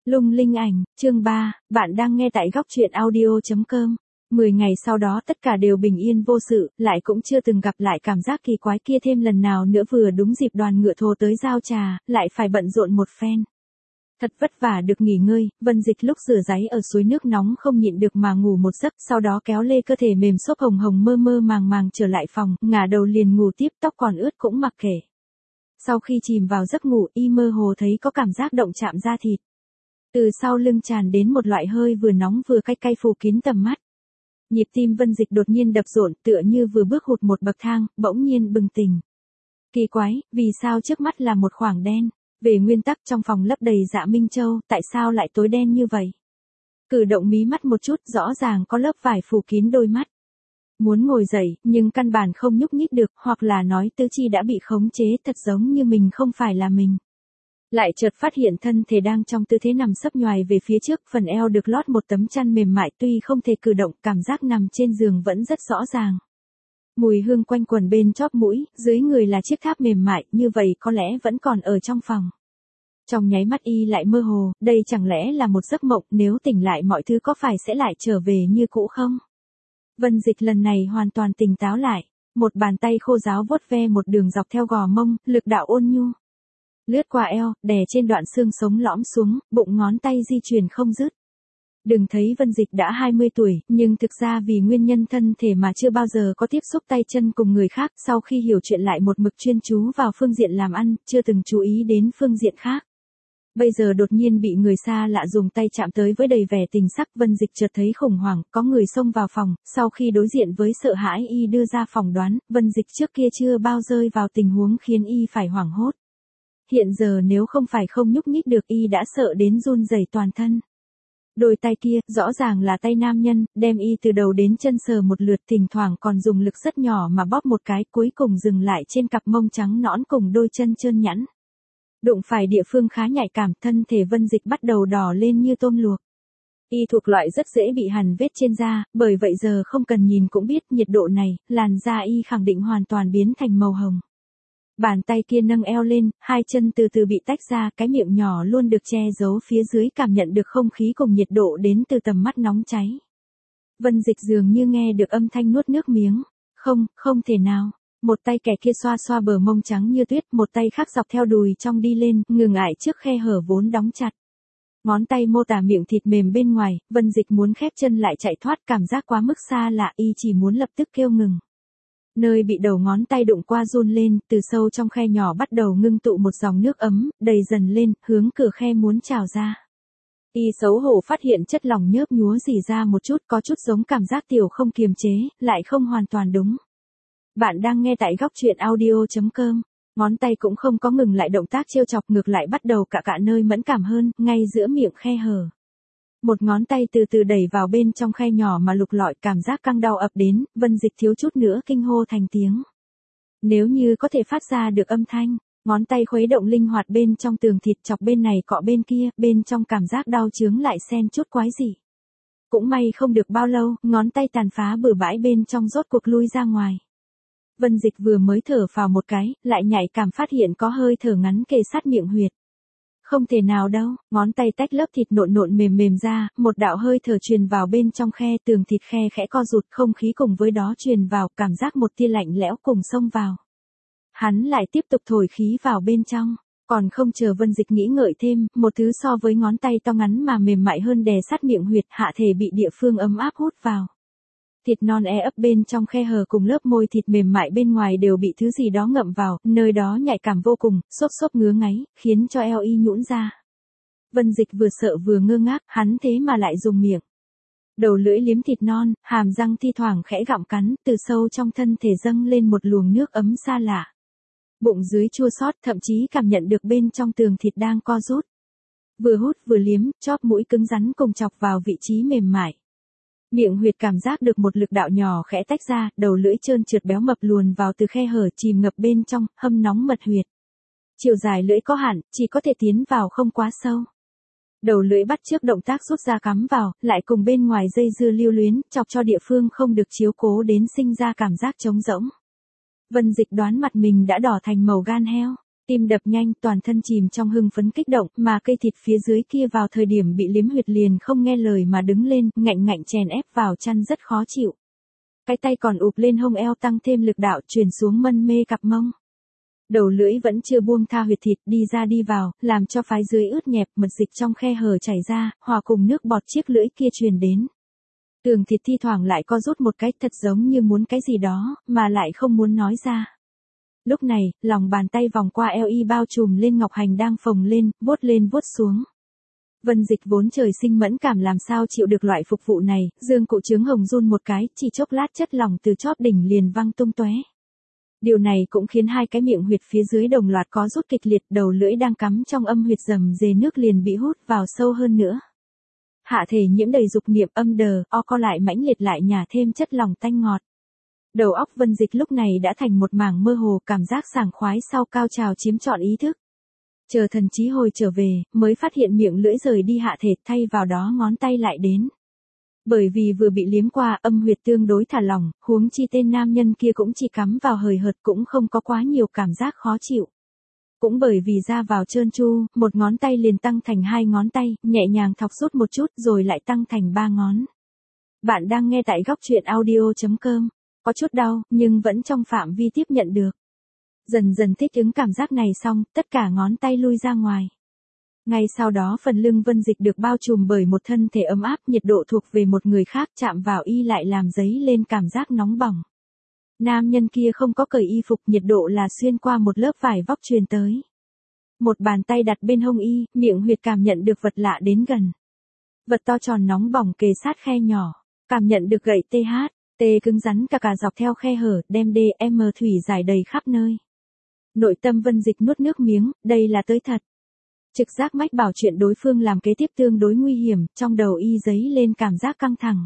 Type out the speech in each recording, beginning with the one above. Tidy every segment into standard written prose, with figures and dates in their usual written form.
Lung linh ảnh, chương 3, bạn đang nghe tại góc truyện audio.com. 10 ngày sau đó tất cả đều bình yên vô sự, lại cũng chưa từng gặp lại cảm giác kỳ quái kia thêm lần nào nữa. Vừa đúng dịp đoàn ngựa thồ tới giao trà, lại phải bận rộn một phen. Thật vất vả được nghỉ ngơi, Vân Dịch lúc rửa ráy ở suối nước nóng không nhịn được mà ngủ một giấc, sau đó kéo lê cơ thể mềm xốp hồng hồng mơ mơ màng màng trở lại phòng, ngả đầu liền ngủ tiếp, tóc còn ướt cũng mặc kệ. Sau khi chìm vào giấc ngủ, y mơ hồ thấy có cảm giác động chạm da thịt. Từ sau lưng tràn đến một loại hơi vừa nóng vừa cay cay phủ kín tầm mắt. Nhịp tim Vân Dịch đột nhiên đập rộn, tựa như vừa bước hụt một bậc thang, bỗng nhiên bừng tỉnh. Kỳ quái, vì sao trước mắt là một khoảng đen? Về nguyên tắc trong phòng lấp đầy Dạ Minh Châu, tại sao lại tối đen như vậy? Cử động mí mắt một chút, rõ ràng có lớp vải phủ kín đôi mắt. Muốn ngồi dậy, nhưng căn bản không nhúc nhích được, hoặc là nói tứ chi đã bị khống chế, thật giống như mình không phải là mình. Lại chợt phát hiện thân thể đang trong tư thế nằm sấp nhoài về phía trước, phần eo được lót một tấm chăn mềm mại, tuy không thể cử động, cảm giác nằm trên giường vẫn rất rõ ràng. Mùi hương quanh quẩn bên chóp mũi, dưới người là chiếc tháp mềm mại, như vậy có lẽ vẫn còn ở trong phòng. Trong nháy mắt y lại mơ hồ, đây chẳng lẽ là một giấc mộng, nếu tỉnh lại mọi thứ có phải sẽ lại trở về như cũ không? Vân Dịch lần này hoàn toàn tỉnh táo lại, một bàn tay khô ráo vuốt ve một đường dọc theo gò mông, lực đạo ôn nhu. Lướt qua eo, đè trên đoạn xương sống lõm xuống, bụng ngón tay di chuyển không dứt. Đừng thấy Vân Dịch đã 20 tuổi, nhưng thực ra vì nguyên nhân thân thể mà chưa bao giờ có tiếp xúc tay chân cùng người khác, sau khi hiểu chuyện lại một mực chuyên chú vào phương diện làm ăn, chưa từng chú ý đến phương diện khác. Bây giờ đột nhiên bị người xa lạ dùng tay chạm tới với đầy vẻ tình sắc, Vân Dịch chợt thấy khủng hoảng, có người xông vào phòng, sau khi đối diện với sợ hãi y đưa ra phỏng đoán, Vân Dịch trước kia chưa bao rơi vào tình huống khiến y phải hoảng hốt. Hiện giờ nếu không phải không nhúc nhích được y đã sợ đến run rẩy toàn thân. Đôi tay kia, rõ ràng là tay nam nhân, đem y từ đầu đến chân sờ một lượt, thỉnh thoảng còn dùng lực rất nhỏ mà bóp một cái, cuối cùng dừng lại trên cặp mông trắng nõn cùng đôi chân trơn nhẵn. Đụng phải địa phương khá nhạy cảm, thân thể Vân Dịch bắt đầu đỏ lên như tôm luộc. Y thuộc loại rất dễ bị hằn vết trên da, bởi vậy giờ không cần nhìn cũng biết nhiệt độ này, làn da y khẳng định hoàn toàn biến thành màu hồng. Bàn tay kia nâng eo lên, hai chân từ từ bị tách ra, cái miệng nhỏ luôn được che giấu phía dưới cảm nhận được không khí cùng nhiệt độ đến từ tầm mắt nóng cháy. Vân Dịch dường như nghe được âm thanh nuốt nước miếng. Không thể nào. Một tay kẻ kia xoa xoa bờ mông trắng như tuyết, một tay khác dọc theo đùi trong đi lên, ngừng ải trước khe hở vốn đóng chặt. Ngón tay mô tả miệng thịt mềm bên ngoài, Vân Dịch muốn khép chân lại chạy thoát, cảm giác quá mức xa lạ, y chỉ muốn lập tức kêu ngừng. Nơi bị đầu ngón tay đụng qua run lên, từ sâu trong khe nhỏ bắt đầu ngưng tụ một dòng nước ấm, đầy dần lên, hướng cửa khe muốn trào ra. Y xấu hổ phát hiện chất lỏng nhớp nhúa rỉ ra một chút, có chút giống cảm giác tiểu không kiềm chế, lại không hoàn toàn đúng. Bạn đang nghe tại góc truyện audio.com. Ngón tay cũng không có ngừng lại động tác trêu chọc, ngược lại bắt đầu cạ nơi mẫn cảm hơn, ngay giữa miệng khe hở. Một ngón tay từ từ đẩy vào bên trong khe nhỏ mà lục lọi, cảm giác căng đau ập đến, Vân Dịch thiếu chút nữa kinh hô thành tiếng. Nếu như có thể phát ra được âm thanh, ngón tay khuấy động linh hoạt bên trong tường thịt, chọc bên này cọ bên kia, bên trong cảm giác đau chướng lại xen chút quái dị. Cũng may không được bao lâu, ngón tay tàn phá bừa bãi bên trong rốt cuộc lui ra ngoài. Vân Dịch vừa mới thở phào một cái, lại nhạy cảm phát hiện có hơi thở ngắn kề sát miệng huyệt. Không thể nào đâu, ngón tay tách lớp thịt nộn mềm ra, một đạo hơi thở truyền vào bên trong khe, tường thịt khe khẽ co rụt, không khí cùng với đó truyền vào, cảm giác một tia lạnh lẽo cùng xông vào. Hắn lại tiếp tục thổi khí vào bên trong, còn không chờ Vân Dịch nghĩ ngợi thêm, một thứ so với ngón tay to ngắn mà mềm mại hơn đè sát miệng huyệt, hạ thể bị địa phương ấm áp hút vào. Thịt non ấp bên trong khe hở cùng lớp môi thịt mềm mại bên ngoài đều bị thứ gì đó ngậm vào, nơi đó nhạy cảm vô cùng, xốp ngứa ngáy, khiến cho eo y nhũn ra. Vân Dịch vừa sợ vừa ngơ ngác, hắn thế mà lại dùng miệng. Đầu lưỡi liếm thịt non, hàm răng thi thoảng khẽ gặm cắn, từ sâu trong thân thể dâng lên một luồng nước ấm xa lạ. Bụng dưới chua xót, thậm chí cảm nhận được bên trong tường thịt đang co rút. Vừa hút vừa liếm, chóp mũi cứng rắn cùng chọc vào vị trí mềm mại. Miệng huyệt cảm giác được một lực đạo nhỏ khẽ tách ra, đầu lưỡi trơn trượt béo mập luồn vào từ khe hở, chìm ngập bên trong, hâm nóng mật huyệt. Chiều dài lưỡi có hạn, chỉ có thể tiến vào không quá sâu. Đầu lưỡi bắt chước động tác rút ra cắm vào, lại cùng bên ngoài dây dưa lưu luyến, chọc cho địa phương không được chiếu cố đến sinh ra cảm giác trống rỗng. Vân Dịch đoán mặt mình đã đỏ thành màu gan heo. Tim đập nhanh, toàn thân chìm trong hưng phấn kích động, mà cây thịt phía dưới kia vào thời điểm bị liếm huyệt liền không nghe lời mà đứng lên, ngạnh ngạnh chèn ép vào chăn rất khó chịu. Cái tay còn ụp lên hông eo tăng thêm lực đạo truyền xuống mân mê cặp mông. Đầu lưỡi vẫn chưa buông tha huyệt thịt đi ra đi vào, làm cho phái dưới ướt nhẹp, mật dịch trong khe hở chảy ra, hòa cùng nước bọt chiếc lưỡi kia truyền đến. Tường thịt thi thoảng lại co rút một cái thật giống như muốn cái gì đó, mà lại không muốn nói ra. Lúc này, lòng bàn tay vòng qua eo y bao trùm lên ngọc hành đang phồng lên vuốt xuống. Vân Dịch vốn trời sinh mẫn cảm làm sao chịu được loại phục vụ này, dương cụ trướng hồng run một cái, chỉ chốc lát chất lỏng từ chóp đỉnh liền văng tung tóe. Điều này cũng khiến hai cái miệng huyệt phía dưới đồng loạt có rút kịch liệt, đầu lưỡi đang cắm trong âm huyệt rầm rề nước liền bị hút vào sâu hơn nữa. Hạ thể nhiễm đầy dục niệm âm đờ, o co lại mãnh liệt lại nhả thêm chất lỏng tanh ngọt. Đầu óc Vân Dịch lúc này đã thành một mảng mơ hồ, cảm giác sảng khoái sau cao trào chiếm trọn ý thức. Chờ thần trí hồi trở về, mới phát hiện miệng lưỡi rời đi hạ thể, thay vào đó ngón tay lại đến. Bởi vì vừa bị liếm qua, âm huyệt tương đối thả lỏng, huống chi tên nam nhân kia cũng chỉ cắm vào hời hợt, cũng không có quá nhiều cảm giác khó chịu. Cũng bởi vì ra vào trơn tru, một ngón tay liền tăng thành 2 ngón tay, nhẹ nhàng thọc rút một chút rồi lại tăng thành 3 ngón. Bạn đang nghe tại góc truyện audio.com. Có chút đau, nhưng vẫn trong phạm vi tiếp nhận được. Dần dần thích ứng cảm giác này xong, tất cả ngón tay lui ra ngoài. Ngay sau đó phần lưng Vân Dịch được bao trùm bởi một thân thể ấm áp, nhiệt độ thuộc về một người khác, chạm vào y lại làm dấy lên cảm giác nóng bỏng. Nam nhân kia không có cởi y phục, nhiệt độ là xuyên qua một lớp vải vóc truyền tới. Một bàn tay đặt bên hông y, miệng huyệt cảm nhận được vật lạ đến gần. Vật to tròn nóng bỏng kề sát khe nhỏ, cảm nhận được gậy TH. Tê cứng rắn cả dọc theo khe hở, đem DM thủy giải đầy khắp nơi. Nội tâm Vân Dịch nuốt nước miếng, đây là tới thật. Trực giác mách bảo chuyện đối phương làm kế tiếp tương đối nguy hiểm, trong đầu y dấy lên cảm giác căng thẳng.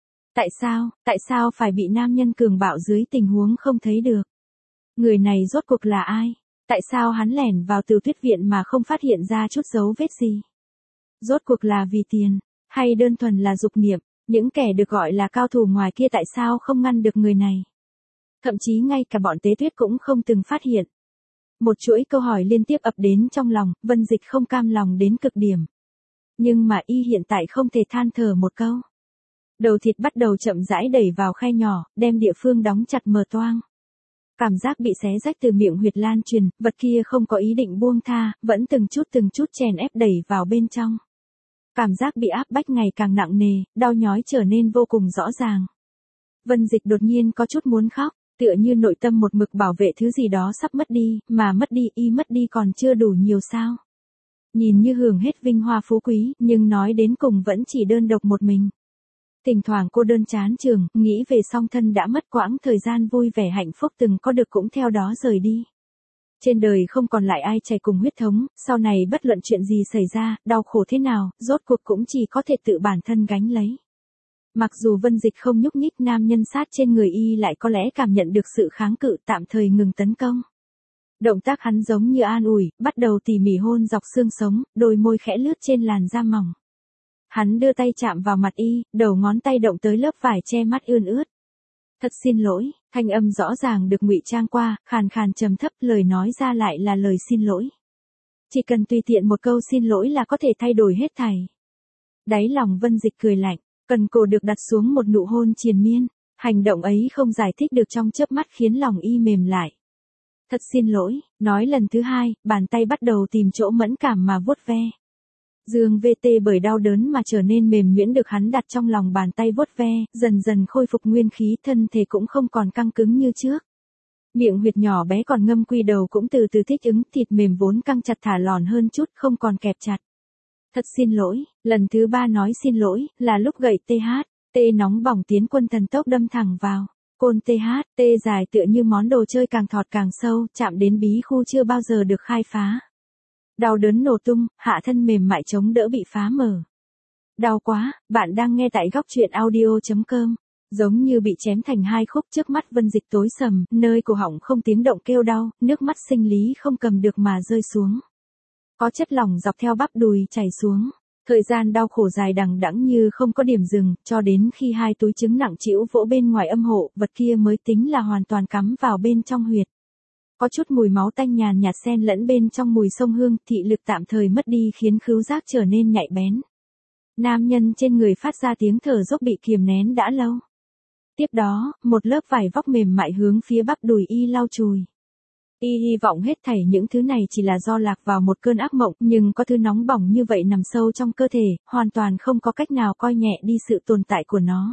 Tại sao phải bị nam nhân cường bạo dưới tình huống không thấy được? Người này rốt cuộc là ai? Tại sao hắn lẻn vào Từ Tuyết viện mà không phát hiện ra chút dấu vết gì? Rốt cuộc là vì tiền, hay đơn thuần là dục niệm? Những kẻ được gọi là cao thủ ngoài kia tại sao không ngăn được người này? Thậm chí ngay cả bọn Tế Tuyết cũng không từng phát hiện. Một chuỗi câu hỏi liên tiếp ập đến trong lòng, Vân Dịch không cam lòng đến cực điểm. Nhưng mà y hiện tại không thể than thở một câu. Đầu thịt bắt đầu chậm rãi đẩy vào khe nhỏ, đem địa phương đóng chặt mờ toang. Cảm giác bị xé rách từ miệng huyệt lan truyền, vật kia không có ý định buông tha, vẫn từng chút chèn ép đẩy vào bên trong. Cảm giác bị áp bách ngày càng nặng nề, đau nhói trở nên vô cùng rõ ràng. Vân Dịch đột nhiên có chút muốn khóc, tựa như nội tâm một mực bảo vệ thứ gì đó sắp mất đi, mà mất đi y mất đi còn chưa đủ nhiều sao. Nhìn như hưởng hết vinh hoa phú quý, nhưng nói đến cùng vẫn chỉ đơn độc một mình. Thỉnh thoảng cô đơn chán trường, nghĩ về song thân đã mất quãng thời gian vui vẻ hạnh phúc từng có được cũng theo đó rời đi. Trên đời không còn lại ai chảy cùng huyết thống, sau này bất luận chuyện gì xảy ra, đau khổ thế nào, rốt cuộc cũng chỉ có thể tự bản thân gánh lấy. Mặc dù Vân Dịch không nhúc nhích, nam nhân sát trên người y lại có lẽ cảm nhận được sự kháng cự, tạm thời ngừng tấn công. Động tác hắn giống như an ủi, bắt đầu tỉ mỉ hôn dọc xương sống, đôi môi khẽ lướt trên làn da mỏng. Hắn đưa tay chạm vào mặt y, đầu ngón tay động tới lớp vải che mắt ươn ướt. Thật xin lỗi, thanh âm rõ ràng được ngụy trang qua, khàn khàn trầm thấp, lời nói ra lại là lời xin lỗi. Chỉ cần tùy tiện một câu xin lỗi là có thể thay đổi hết thảy. Đáy lòng Vân Dịch cười lạnh, cần cổ được đặt xuống một nụ hôn triền miên, hành động ấy không giải thích được trong chớp mắt khiến lòng y mềm lại. Thật xin lỗi, nói lần thứ hai, bàn tay bắt đầu tìm chỗ mẫn cảm mà vuốt ve. Dương VT bởi đau đớn mà trở nên mềm nhuyễn được hắn đặt trong lòng bàn tay vuốt ve, dần dần khôi phục nguyên khí, thân thể cũng không còn căng cứng như trước. Miệng huyệt nhỏ bé còn ngâm quy đầu cũng từ từ thích ứng, thịt mềm vốn căng chặt thả lỏng hơn chút, không còn kẹp chặt. Thật xin lỗi, lần thứ 3 nói xin lỗi, là lúc gậy TH, nóng bỏng tiến quân thần tốc đâm thẳng vào. Côn TH, dài tựa như món đồ chơi càng thọt càng sâu, chạm đến bí khu chưa bao giờ được khai phá. Đau đớn nổ tung, hạ thân mềm mại chống đỡ bị phá mở. Đau quá, bạn đang nghe tại góc truyện audio.com. Giống như bị chém thành 2 khúc, trước mắt Vân Dịch tối sầm, nơi cổ họng không tiếng động kêu đau, nước mắt sinh lý không cầm được mà rơi xuống. Có chất lỏng dọc theo bắp đùi chảy xuống. Thời gian đau khổ dài đằng đẵng như không có điểm dừng, cho đến khi 2 túi trứng nặng trĩu vỗ bên ngoài âm hộ, vật kia mới tính là hoàn toàn cắm vào bên trong huyệt. có chút mùi máu tanh nhàn nhạt xen lẫn bên trong mùi sông hương, thị lực tạm thời mất đi khiến khứu giác trở nên nhạy bén. Nam nhân trên người phát ra tiếng thở dốc bị kiềm nén đã lâu. Tiếp đó, một lớp vải vóc mềm mại hướng phía bắp đùi y lau chùi. Y hy vọng hết thảy những thứ này chỉ là do lạc vào một cơn ác mộng, nhưng có thứ nóng bỏng như vậy nằm sâu trong cơ thể, hoàn toàn không có cách nào coi nhẹ đi sự tồn tại của nó.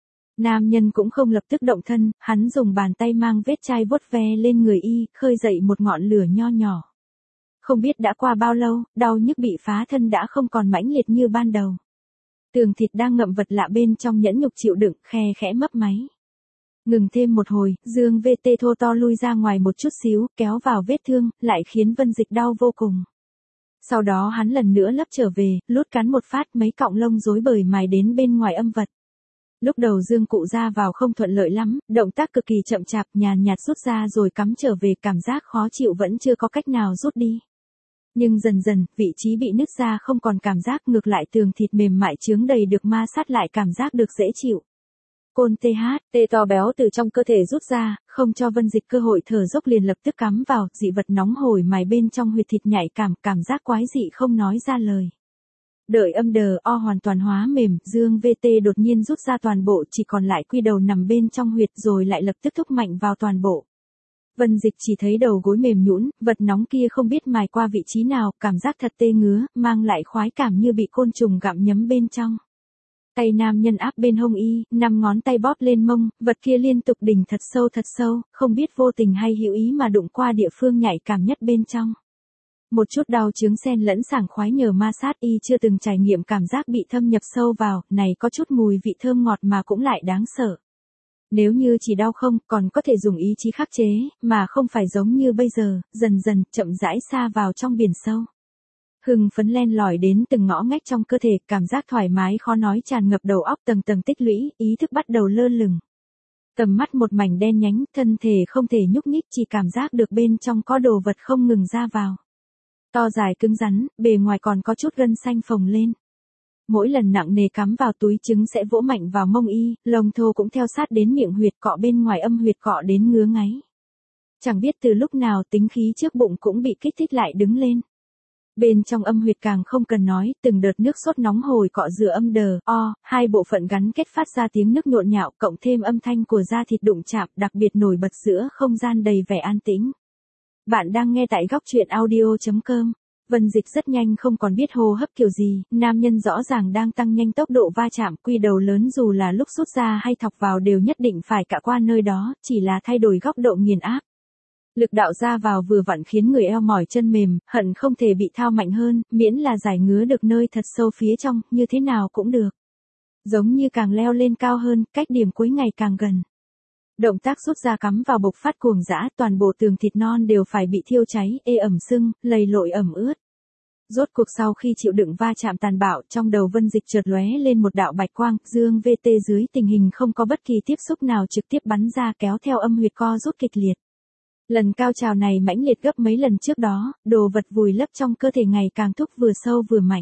Nam nhân cũng không lập tức động thân, hắn dùng bàn tay mang vết chai vuốt ve lên người y, khơi dậy một ngọn lửa nho nhỏ. Không biết đã qua bao lâu, đau nhức bị phá thân đã không còn mãnh liệt như ban đầu. Tường thịt đang ngậm vật lạ bên trong nhẫn nhục chịu đựng, khe khẽ mấp máy. Ngừng thêm một hồi, Dương VT thô to lui ra ngoài một chút xíu, kéo vào vết thương, lại khiến Vân Dịch đau vô cùng. Sau đó hắn lần nữa lấp trở về, lút cắn một phát mấy cọng lông rối bời mài đến bên ngoài âm vật. Lúc đầu Dương cụ ra vào không thuận lợi lắm, động tác cực kỳ chậm chạp, nhàn nhạt rút ra rồi cắm trở về, cảm giác khó chịu vẫn chưa có cách nào rút đi. Nhưng dần dần, vị trí bị nứt ra không còn cảm giác, ngược lại tường thịt mềm mại chướng đầy được ma sát lại cảm giác được dễ chịu. Côn tê to béo từ trong cơ thể rút ra, không cho Vân Dịch cơ hội thở dốc liền lập tức cắm vào, dị vật nóng hổi mài bên trong huyệt thịt nhạy cảm giác quái dị không nói ra lời. Đợi âm đờ o hoàn toàn hóa mềm, Dương VT đột nhiên rút ra toàn bộ, chỉ còn lại quy đầu nằm bên trong huyệt rồi lại lập tức thúc mạnh vào toàn bộ. Vân Dịch chỉ thấy đầu gối mềm nhũn, vật nóng kia không biết mài qua vị trí nào, cảm giác thật tê ngứa, mang lại khoái cảm như bị côn trùng gặm nhấm bên trong. Tay nam nhân áp bên hông y, 5 ngón tay bóp lên mông, vật kia liên tục đỉnh thật sâu, không biết vô tình hay hữu ý mà đụng qua địa phương nhạy cảm nhất bên trong. Một chút đau chứng xen lẫn sảng khoái nhờ ma sát, y chưa từng trải nghiệm cảm giác bị thâm nhập sâu vào, này có chút mùi vị thơm ngọt mà cũng lại đáng sợ. Nếu như chỉ đau không, còn có thể dùng ý chí khắc chế, mà không phải giống như bây giờ, dần dần, chậm rãi xa vào trong biển sâu. Hưng phấn len lỏi đến từng ngõ ngách trong cơ thể, cảm giác thoải mái khó nói tràn ngập đầu óc, tầng tầng tích lũy, ý thức bắt đầu lơ lửng. Tầm mắt một mảnh đen nhánh, thân thể không thể nhúc nhích, chỉ cảm giác được bên trong có đồ vật không ngừng ra vào. To dài cứng rắn, bề ngoài còn có chút gân xanh phồng lên. Mỗi lần nặng nề cắm vào túi trứng sẽ vỗ mạnh vào mông y, lông thô cũng theo sát đến miệng huyệt, cọ bên ngoài âm huyệt, cọ đến ngứa ngáy. Chẳng biết từ lúc nào tính khí trước bụng cũng bị kích thích lại đứng lên. Bên trong âm huyệt càng không cần nói, từng đợt nước sốt nóng hổi cọ rửa âm đờ, hai bộ phận gắn kết phát ra tiếng nước nhộn nhạo, cộng thêm âm thanh của da thịt đụng chạm, đặc biệt nổi bật giữa không gian đầy vẻ an tĩnh. Bạn đang nghe tại góc truyện audio.com. Vân Dịch rất nhanh không còn biết hô hấp kiểu gì, nam nhân rõ ràng đang tăng nhanh tốc độ va chạm, quy đầu lớn dù là lúc rút ra hay thọc vào đều nhất định phải cả qua nơi đó, chỉ là thay đổi góc độ nghiền áp. Lực đạo ra vào vừa vặn khiến người eo mỏi chân mềm, hận không thể bị thao mạnh hơn, miễn là giải ngứa được nơi thật sâu phía trong, như thế nào cũng được. Giống như càng leo lên cao hơn, cách điểm cuối ngày càng gần. Động tác rút ra cắm vào bộc phát cuồng dã, toàn bộ tường thịt non đều phải bị thiêu cháy, ê ẩm sưng, lầy lội ẩm ướt. Rốt cuộc sau khi chịu đựng va chạm tàn bạo, trong đầu Vân Dịch chợt lóe lên một đạo bạch quang, Dương VT dưới tình hình không có bất kỳ tiếp xúc nào trực tiếp bắn ra, kéo theo âm huyệt co rút kịch liệt. Lần cao trào này mãnh liệt gấp mấy lần trước đó, đồ vật vùi lấp trong cơ thể ngày càng thúc vừa sâu vừa mạnh.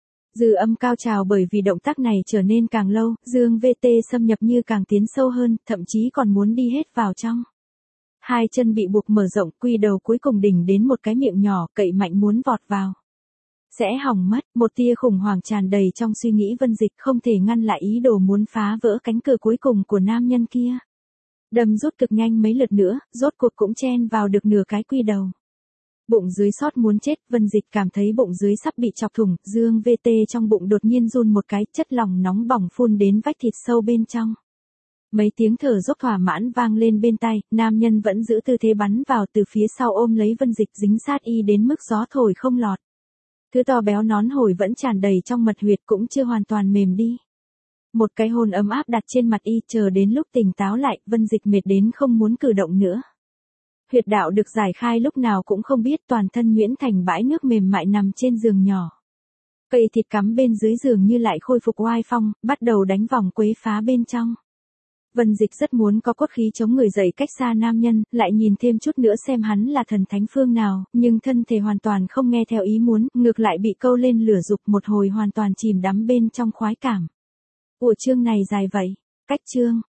Dư âm cao trào bởi vì động tác này trở nên càng lâu, Dương VT xâm nhập như càng tiến sâu hơn, thậm chí còn muốn đi hết vào trong. Hai chân bị buộc mở rộng, quy đầu cuối cùng đỉnh đến một cái miệng nhỏ, cậy mạnh muốn vọt vào. Sẽ hỏng mất, một tia khủng hoảng tràn đầy trong suy nghĩ Vân Dịch, không thể ngăn lại ý đồ muốn phá vỡ cánh cửa cuối cùng của nam nhân kia. Đâm rút cực nhanh mấy lượt nữa, rốt cuộc cũng chen vào được nửa cái quy đầu. Bụng dưới sót muốn chết, Vân Dịch cảm thấy bụng dưới sắp bị chọc thủng, Dương VT trong bụng đột nhiên run một cái, chất lỏng nóng bỏng phun đến vách thịt sâu bên trong. Mấy tiếng thở dốc thỏa mãn vang lên bên tai, nam nhân vẫn giữ tư thế bắn vào từ phía sau ôm lấy Vân Dịch dính sát y đến mức gió thổi không lọt. Thứ to béo nón hổi vẫn tràn đầy trong mật huyệt cũng chưa hoàn toàn mềm đi. Một cái hôn ấm áp đặt trên mặt y, chờ đến lúc tỉnh táo lại, Vân Dịch mệt đến không muốn cử động nữa. Huyệt đạo được giải khai lúc nào cũng không biết, toàn thân nhuyễn thành bãi nước mềm mại nằm trên giường nhỏ. Cây thịt cắm bên dưới giường như lại khôi phục oai phong, bắt đầu đánh vòng quấy phá bên trong. Vân Dịch rất muốn có cốt khí chống người dậy cách xa nam nhân, lại nhìn thêm chút nữa xem hắn là thần thánh phương nào, nhưng thân thể hoàn toàn không nghe theo ý muốn, ngược lại bị câu lên lửa dục, một hồi hoàn toàn chìm đắm bên trong khoái cảm. Ủa chương này dài vậy? Cách chương.